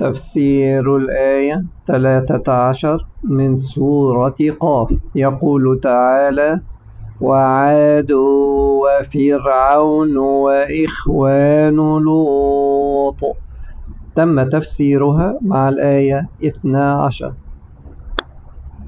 تفسير الآية 13 من سورة قاف. يقول تعالى: وعاد وفرعون وإخوان لوط. تم تفسيرها مع الآية 12.